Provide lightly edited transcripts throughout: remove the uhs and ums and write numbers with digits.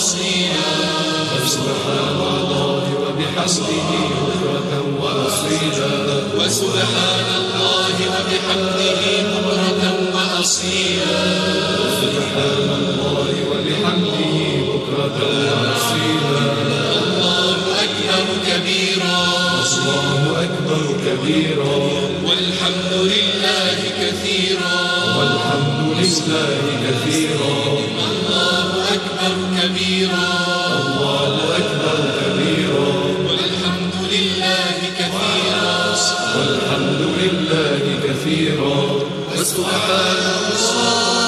وأصيلا سبحان الله وبحمده بكرة وأصيلا وسبحان الله وبحمده بكرة وأصيلا سبحان الله وبحمده بكرة وأصيلا الله أكبر كبيرا الله أكبر كبيرا والحمد لله كثيرا والحمد لله كثيرا الله أكبر كبيرا الله أكبر كبيرا والحمد لله كثيرا والحمد لله كثيرا وسبحان الله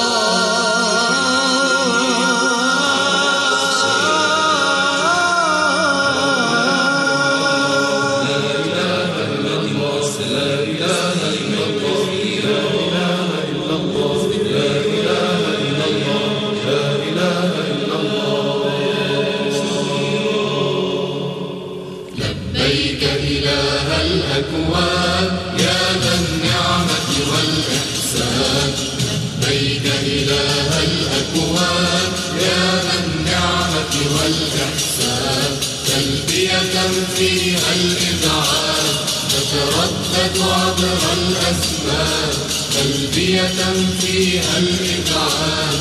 لبيك إله الأكوان يا ذا النعمة والإحسان لبيك إله الأكوان يا ذا النعمة والإحسان تلبية فيها الإذعان تتردد عبر الأزمان تلبية فيها الإذعان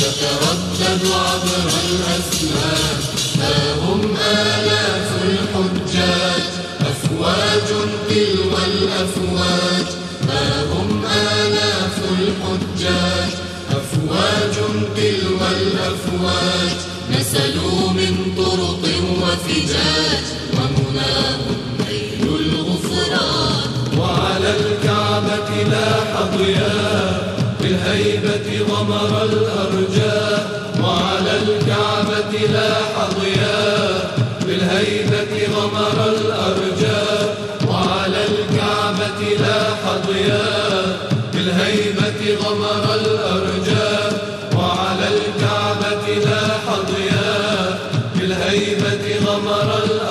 تتردد عبر الأزمان ها هم آلاف الحجاج أفواج تلو الأفواج ها هم آلاف الحجاج أفواج تلو الأفواج نسلوا من طرق وفجاج ومناهم نيل الغفران وعلى الكعبة لاح ضياء بالهيبة غمر الأرجاء وعلى الكعبة لاح ضياء بالهيبة غمر الأرجاء وعلى الكعبة لاح ضياء بالهيبة غمر الأرجاء وعلى الكعبة لاح ضياء بالهيبة غمر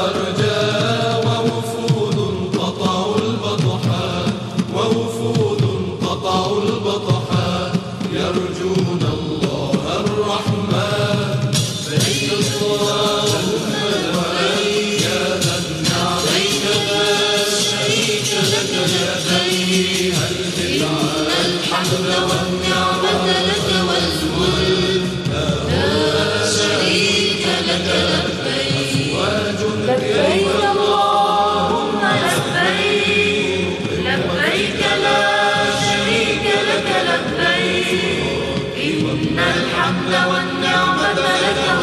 الأرجاء ووفود قطعوا البطحاء ووفود قطعوا البطحاء يرجون الله الرحمن لبيك اللهم لبيك يا ذا النعمة لا شريك لك لبيك إن الحمد والنعمة لك والملك لا شريك لك لبيك اللهم لبيك لبيك لا شريك لك لبيك إن الحمد والنعمة لك